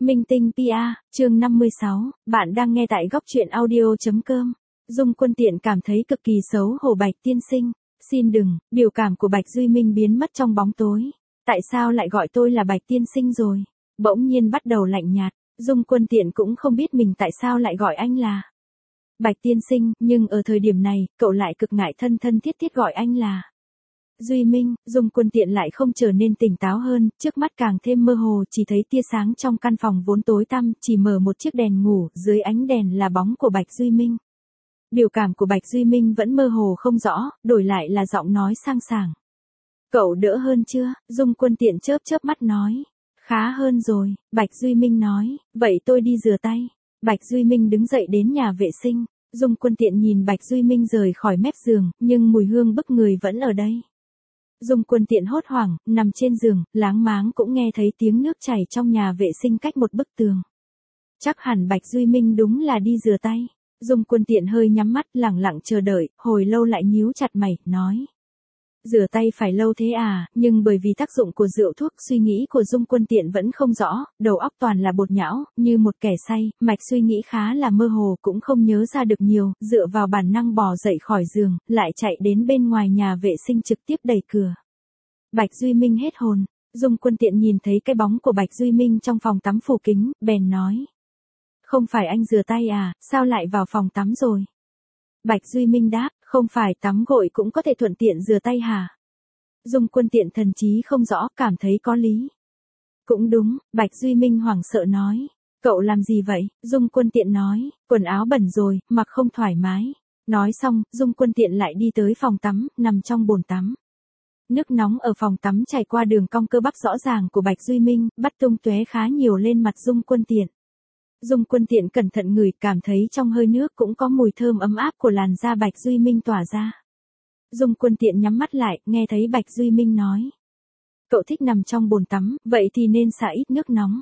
Minh Tinh PR, chương 56, bạn đang nghe tại góc truyện audio.com. Dung Quân Tiện cảm thấy cực kỳ xấu hổ. Bạch tiên sinh, xin đừng. Biểu cảm của Bạch Duy Minh biến mất trong bóng tối. Tại sao lại gọi tôi là Bạch tiên sinh rồi? Bỗng nhiên bắt đầu lạnh nhạt. Dung Quân Tiện cũng không biết mình tại sao lại gọi anh là Bạch tiên sinh, nhưng ở thời điểm này, cậu lại cực ngại thân thân thiết thiết gọi anh là Duy Minh. Dung Quân Tiện lại không trở nên tỉnh táo hơn, trước mắt càng thêm mơ hồ, chỉ thấy tia sáng trong căn phòng vốn tối tăm, chỉ mở một chiếc đèn ngủ, dưới ánh đèn là bóng của Bạch Duy Minh. Biểu cảm của Bạch Duy Minh vẫn mơ hồ không rõ, đổi lại là giọng nói sang sảng. Cậu đỡ hơn chưa? Dung Quân Tiện chớp chớp mắt nói. Khá hơn rồi, Bạch Duy Minh nói, vậy tôi đi rửa tay. Bạch Duy Minh đứng dậy đến nhà vệ sinh. Dung Quân Tiện nhìn Bạch Duy Minh rời khỏi mép giường, nhưng mùi hương bức người vẫn ở đây. Dung Quân Tiện hốt hoảng, nằm trên giường, láng máng cũng nghe thấy tiếng nước chảy trong nhà vệ sinh cách một bức tường. Chắc hẳn Bạch Duy Minh đúng là đi rửa tay. Dung Quân Tiện hơi nhắm mắt, lẳng lặng chờ đợi, hồi lâu lại nhíu chặt mày, nói. Rửa tay phải lâu thế à? Nhưng bởi vì tác dụng của rượu thuốc, suy nghĩ của Dung Quân Tiện vẫn không rõ, đầu óc toàn là bột nhão, như một kẻ say, mạch suy nghĩ khá là mơ hồ, cũng không nhớ ra được nhiều, dựa vào bản năng bò dậy khỏi giường, lại chạy đến bên ngoài nhà vệ sinh trực tiếp đẩy cửa. Bạch Duy Minh hết hồn. Dung Quân Tiện nhìn thấy cái bóng của Bạch Duy Minh trong phòng tắm phủ kính, bèn nói. Không phải anh rửa tay à, sao lại vào phòng tắm rồi? Bạch Duy Minh đáp, không phải tắm gội cũng có thể thuận tiện rửa tay hả? Dung Quân Tiện thần trí không rõ, cảm thấy có lý. Cũng đúng, Bạch Duy Minh hoảng sợ nói. Cậu làm gì vậy? Dung Quân Tiện nói, quần áo bẩn rồi, mặc không thoải mái. Nói xong, Dung Quân Tiện lại đi tới phòng tắm, nằm trong bồn tắm. Nước nóng ở phòng tắm chảy qua đường cong cơ bắp rõ ràng của Bạch Duy Minh, bắt tung tóe khá nhiều lên mặt Dung Quân Tiện. Dung Quân Tiện cẩn thận ngửi, cảm thấy trong hơi nước cũng có mùi thơm ấm áp của làn da Bạch Duy Minh tỏa ra. Dung Quân Tiện nhắm mắt lại, nghe thấy Bạch Duy Minh nói. Cậu thích nằm trong bồn tắm, vậy thì nên xả ít nước nóng.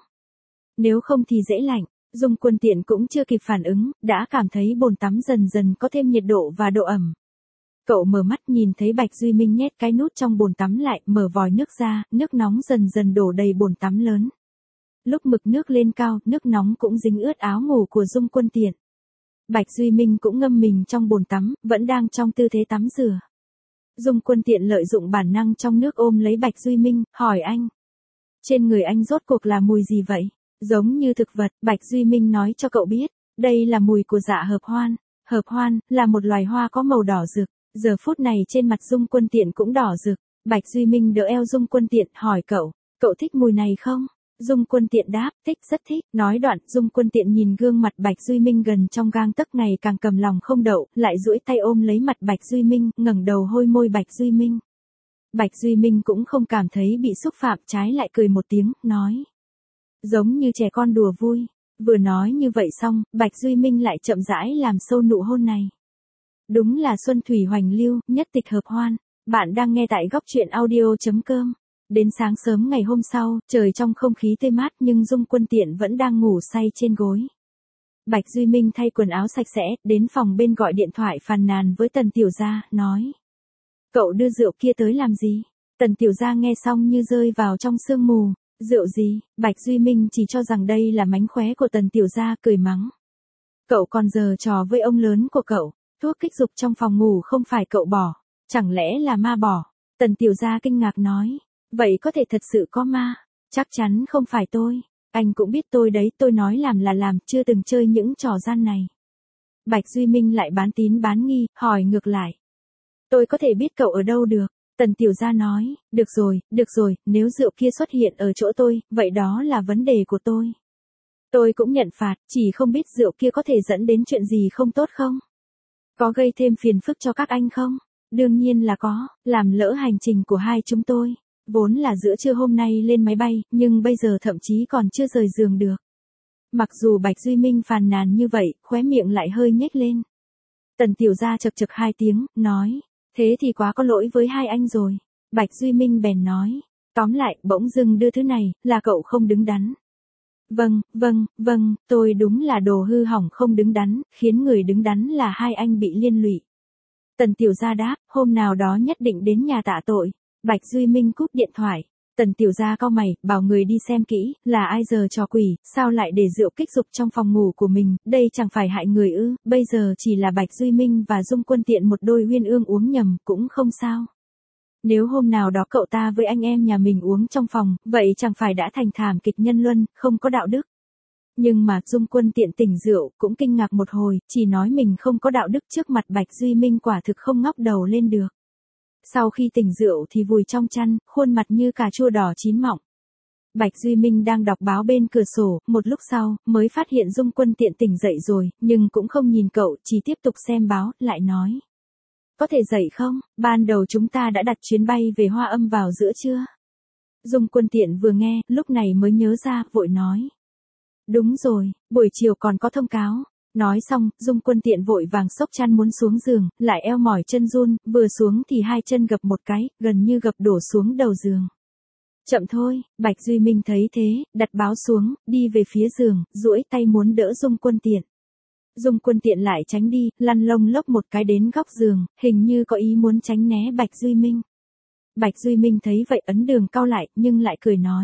Nếu không thì dễ lạnh. Dung Quân Tiện cũng chưa kịp phản ứng, đã cảm thấy bồn tắm dần dần có thêm nhiệt độ và độ ẩm. Cậu mở mắt nhìn thấy Bạch Duy Minh nhét cái nút trong bồn tắm lại, mở vòi nước ra, nước nóng dần dần đổ đầy bồn tắm lớn. Lúc mực nước lên cao, nước nóng cũng dính ướt áo ngủ của Dung Quân Tiện. Bạch Duy Minh cũng ngâm mình trong bồn tắm, vẫn đang trong tư thế tắm rửa. Dung Quân Tiện lợi dụng bản năng trong nước ôm lấy Bạch Duy Minh, hỏi anh. Trên người anh rốt cuộc là mùi gì vậy? Giống như thực vật. Bạch Duy Minh nói cho cậu biết, đây là mùi của dạ hợp hoan. Hợp hoan, là một loài hoa có màu đỏ rực. Giờ phút này trên mặt Dung Quân Tiện cũng đỏ rực. Bạch Duy Minh đỡ eo Dung Quân Tiện, hỏi cậu thích mùi này không? Dung Quân Tiện đáp, thích, rất thích. Nói đoạn, Dung Quân Tiện nhìn gương mặt Bạch Duy Minh gần trong gang tấc, ngày càng cầm lòng không đậu, lại duỗi tay ôm lấy mặt Bạch Duy Minh, ngẩng đầu hôi môi Bạch Duy Minh. Bạch Duy Minh cũng không cảm thấy bị xúc phạm, trái lại cười một tiếng, nói. Giống như trẻ con đùa vui. Vừa nói như vậy xong, Bạch Duy Minh lại chậm rãi làm sâu nụ hôn này. Đúng là xuân thủy hoành lưu, nhất tịch hợp hoan. Bạn đang nghe tại góc truyện audio.com. Đến sáng sớm ngày hôm sau, trời trong không khí tươi mát nhưng Dung Quân Tiện vẫn đang ngủ say trên gối. Bạch Duy Minh thay quần áo sạch sẽ, đến phòng bên gọi điện thoại phàn nàn với Tần Tiểu Gia, nói. Cậu đưa rượu kia tới làm gì? Tần Tiểu Gia nghe xong như rơi vào trong sương mù. Rượu gì? Bạch Duy Minh chỉ cho rằng đây là mánh khóe của Tần Tiểu Gia, cười mắng. Cậu còn giở trò với ông lớn của cậu. Thuốc kích dục trong phòng ngủ không phải cậu bỏ. Chẳng lẽ là ma bỏ? Tần Tiểu Gia kinh ngạc nói. Vậy có thể thật sự có ma? Chắc chắn không phải tôi. Anh cũng biết tôi đấy, tôi nói làm là làm, chưa từng chơi những trò gian này. Bạch Duy Minh lại bán tín bán nghi, hỏi ngược lại. Tôi có thể biết cậu ở đâu được? Tần Tiểu Gia nói, được rồi, nếu rượu kia xuất hiện ở chỗ tôi, vậy đó là vấn đề của tôi. Tôi cũng nhận phạt, chỉ không biết rượu kia có thể dẫn đến chuyện gì không tốt không? Có gây thêm phiền phức cho các anh không? Đương nhiên là có, làm lỡ hành trình của hai chúng tôi. Vốn là giữa trưa hôm nay lên máy bay, nhưng bây giờ thậm chí còn chưa rời giường được. Mặc dù Bạch Duy Minh phàn nàn như vậy, khóe miệng lại hơi nhếch lên. Tần Tiểu Gia chậc chậc hai tiếng, nói, thế thì quá có lỗi với hai anh rồi. Bạch Duy Minh bèn nói, tóm lại, bỗng dưng đưa thứ này, là cậu không đứng đắn. Vâng, tôi đúng là đồ hư hỏng không đứng đắn, khiến người đứng đắn là hai anh bị liên lụy. Tần Tiểu Gia đáp, hôm nào đó nhất định đến nhà tạ tội. Bạch Duy Minh cúp điện thoại. Tần tiểu gia cau mày, bảo người đi xem kỹ, là ai giờ trò quỷ, sao lại để rượu kích dục trong phòng ngủ của mình, đây chẳng phải hại người ư, bây giờ chỉ là Bạch Duy Minh và Dung Quân Tiện một đôi uyên ương uống nhầm, cũng không sao. Nếu hôm nào đó cậu ta với anh em nhà mình uống trong phòng, vậy chẳng phải đã thành thảm kịch nhân luân, không có đạo đức. Nhưng mà Dung Quân Tiện tỉnh rượu, cũng kinh ngạc một hồi, chỉ nói mình không có đạo đức trước mặt Bạch Duy Minh quả thực không ngóc đầu lên được. Sau khi tỉnh rượu thì vùi trong chăn, khuôn mặt như cà chua đỏ chín mọng. Bạch Duy Minh đang đọc báo bên cửa sổ, một lúc sau, mới phát hiện Dung Quân Tiện tỉnh dậy rồi, nhưng cũng không nhìn cậu, chỉ tiếp tục xem báo, lại nói. Có thể dậy không, ban đầu chúng ta đã đặt chuyến bay về Hoa Âm vào giữa trưa. Dung Quân Tiện vừa nghe, lúc này mới nhớ ra, vội nói. Đúng rồi, buổi chiều còn có thông cáo. Nói xong, Dung Quân Tiện vội vàng xốc chăn muốn xuống giường, lại eo mỏi chân run, vừa xuống thì hai chân gập một cái, gần như gập đổ xuống đầu giường. Chậm thôi, Bạch Duy Minh thấy thế, đặt báo xuống, đi về phía giường, duỗi tay muốn đỡ Dung Quân Tiện. Dung Quân Tiện lại tránh đi, lăn lông lốc một cái đến góc giường, hình như có ý muốn tránh né Bạch Duy Minh. Bạch Duy Minh thấy vậy ấn đường cau lại, nhưng lại cười nói.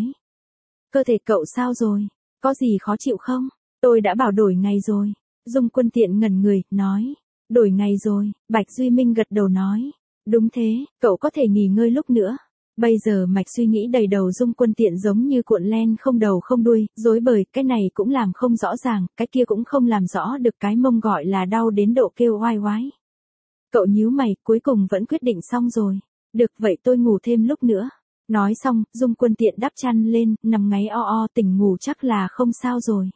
Cơ thể cậu sao rồi? Có gì khó chịu không? Tôi đã bảo đổi ngày rồi. Dung Quân Tiện ngẩn người, nói. Đổi ngày rồi, Bạch Duy Minh gật đầu nói. Đúng thế, cậu có thể nghỉ ngơi lúc nữa. Bây giờ mạch suy nghĩ đầy đầu Dung Quân Tiện giống như cuộn len không đầu không đuôi, rối bời, cái này cũng làm không rõ ràng, cái kia cũng không làm rõ được, cái mông gọi là đau đến độ kêu oai oái. Cậu nhíu mày, cuối cùng vẫn quyết định xong rồi. Được vậy tôi ngủ thêm lúc nữa. Nói xong, Dung Quân Tiện đắp chăn lên, nằm ngáy o o, tỉnh ngủ chắc là không sao rồi.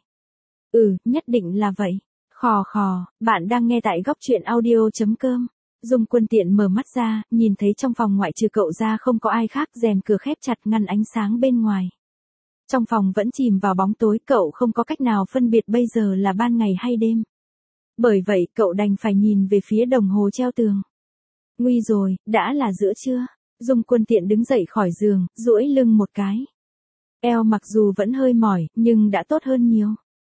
Nhất định là vậy. Khò khò, bạn đang nghe tại góc truyện audio.com. Dung Quân Tiện mở mắt ra, nhìn thấy trong phòng ngoại trừ cậu ra không có ai khác, rèm cửa khép chặt ngăn ánh sáng bên ngoài. Trong phòng vẫn chìm vào bóng tối, cậu không có cách nào phân biệt bây giờ là ban ngày hay đêm. Bởi vậy, cậu đành phải nhìn về phía đồng hồ treo tường. Nguy rồi, đã là giữa trưa. Dung Quân Tiện đứng dậy khỏi giường, duỗi lưng một cái. Eo mặc dù vẫn hơi mỏi, nhưng đã tốt hơn nhiều.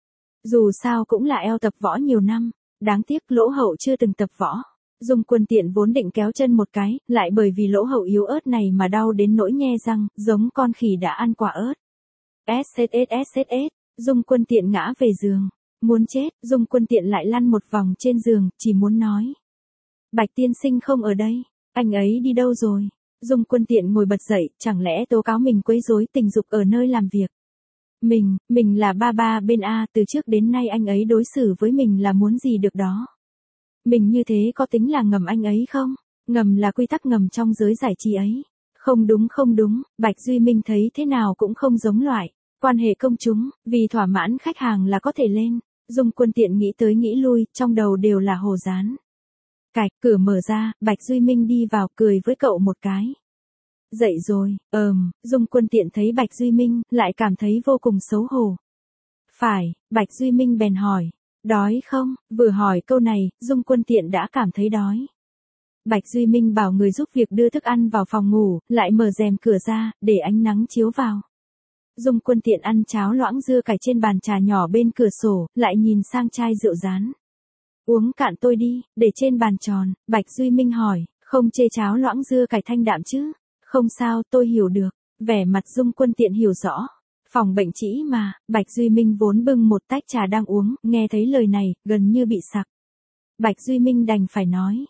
Dù sao cũng là eo tập võ nhiều năm, đáng tiếc Lỗ Hậu chưa từng tập võ. Dung Quân Tiện vốn định kéo chân một cái, lại bởi vì Lỗ Hậu yếu ớt này mà đau đến nỗi nhe răng, giống con khỉ đã ăn quả ớt. SSSSS, Dung Quân Tiện ngã về giường. Muốn chết, Dung Quân Tiện lại lăn một vòng trên giường, chỉ muốn nói. Bạch tiên sinh không ở đây, anh ấy đi đâu rồi? Dung Quân Tiện ngồi bật dậy, chẳng lẽ tố cáo mình quấy rối tình dục ở nơi làm việc. Mình là ba bên A, từ trước đến nay anh ấy đối xử với mình là muốn gì được đó. Mình như thế có tính là ngầm anh ấy không? Ngầm là quy tắc ngầm trong giới giải trí ấy. Không đúng, Bạch Duy Minh thấy thế nào cũng không giống loại. Quan hệ công chúng, vì thỏa mãn khách hàng là có thể lên. Dung Quân Tiện nghĩ tới nghĩ lui, trong đầu đều là hồ dán. Cạch, cửa mở ra, Bạch Duy Minh đi vào, cười với cậu một cái. Dậy rồi, Dung Quân Tiện thấy Bạch Duy Minh, lại cảm thấy vô cùng xấu hổ. Phải, Bạch Duy Minh bèn hỏi. Đói không? Vừa hỏi câu này, Dung Quân Tiện đã cảm thấy đói. Bạch Duy Minh bảo người giúp việc đưa thức ăn vào phòng ngủ, lại mở rèm cửa ra, để ánh nắng chiếu vào. Dung Quân Tiện ăn cháo loãng dưa cải trên bàn trà nhỏ bên cửa sổ, lại nhìn sang chai rượu rán. Uống cạn tôi đi, để trên bàn tròn. Bạch Duy Minh hỏi, không chê cháo loãng dưa cải thanh đạm chứ? Không sao, tôi hiểu được. Vẻ mặt Dung Quân Tiện hiểu rõ. Phòng bệnh trĩ mà, Bạch Duy Minh vốn bưng một tách trà đang uống, nghe thấy lời này, gần như bị sặc. Bạch Duy Minh đành phải nói.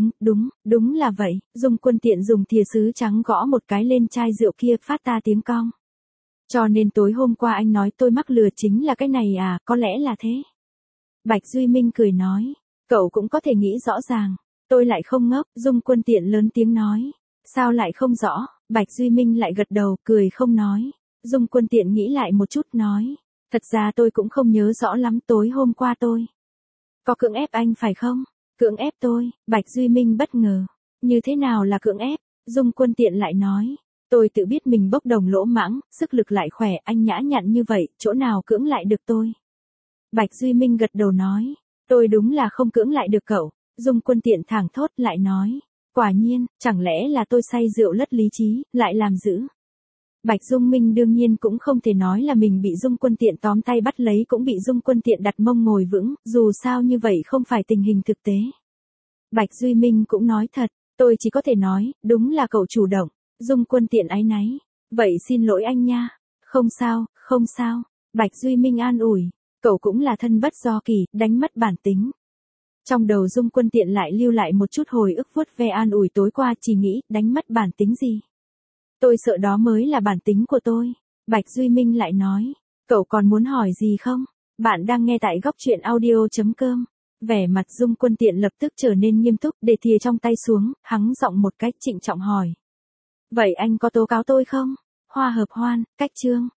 Đúng là vậy. Dung Quân Tiện dùng thìa sứ trắng gõ một cái lên chai rượu kia, phát ra tiếng cong. Cho nên tối hôm qua anh nói tôi mắc lừa chính là cái này à, có lẽ là thế. Bạch Duy Minh cười nói. Cậu cũng có thể nghĩ rõ ràng. Tôi lại không ngốc, Dung Quân Tiện lớn tiếng nói. Sao lại không rõ? Bạch Duy Minh lại gật đầu, cười không nói. Dung Quân Tiện nghĩ lại một chút nói. Thật ra tôi cũng không nhớ rõ lắm, tối hôm qua tôi có cưỡng ép anh phải không? Cưỡng ép tôi, Bạch Duy Minh bất ngờ. Như thế nào là cưỡng ép? Dung Quân Tiện lại nói. Tôi tự biết mình bốc đồng lỗ mãng, sức lực lại khỏe, anh nhã nhặn như vậy, chỗ nào cưỡng lại được tôi? Bạch Duy Minh gật đầu nói. Tôi đúng là không cưỡng lại được cậu. Dung Quân Tiện thảng thốt lại nói. Quả nhiên, chẳng lẽ là tôi say rượu lất lý trí, lại làm dữ. Bạch Dung Minh đương nhiên cũng không thể nói là mình bị Dung Quân Tiện tóm tay bắt lấy, cũng bị Dung Quân Tiện đặt mông ngồi vững, dù sao như vậy không phải tình hình thực tế. Bạch Duy Minh cũng nói thật, tôi chỉ có thể nói, đúng là cậu chủ động. Dung Quân Tiện áy náy. Vậy xin lỗi anh nha. Không sao, không sao. Bạch Duy Minh an ủi. Cậu cũng là thân bất do kỳ, đánh mất bản tính. Trong đầu Dung Quân Tiện lại lưu lại một chút hồi ức vuốt ve an ủi tối qua, chỉ nghĩ, đánh mất bản tính gì. Tôi sợ đó mới là bản tính của tôi. Bạch Duy Minh lại nói. Cậu còn muốn hỏi gì không? Bạn đang nghe tại góc truyện audio.com. Vẻ mặt Dung Quân Tiện lập tức trở nên nghiêm túc, để thìa trong tay xuống, hắng giọng một cách trịnh trọng hỏi. Vậy anh có tố cáo tôi không? Hoa hợp hoan, cách chương.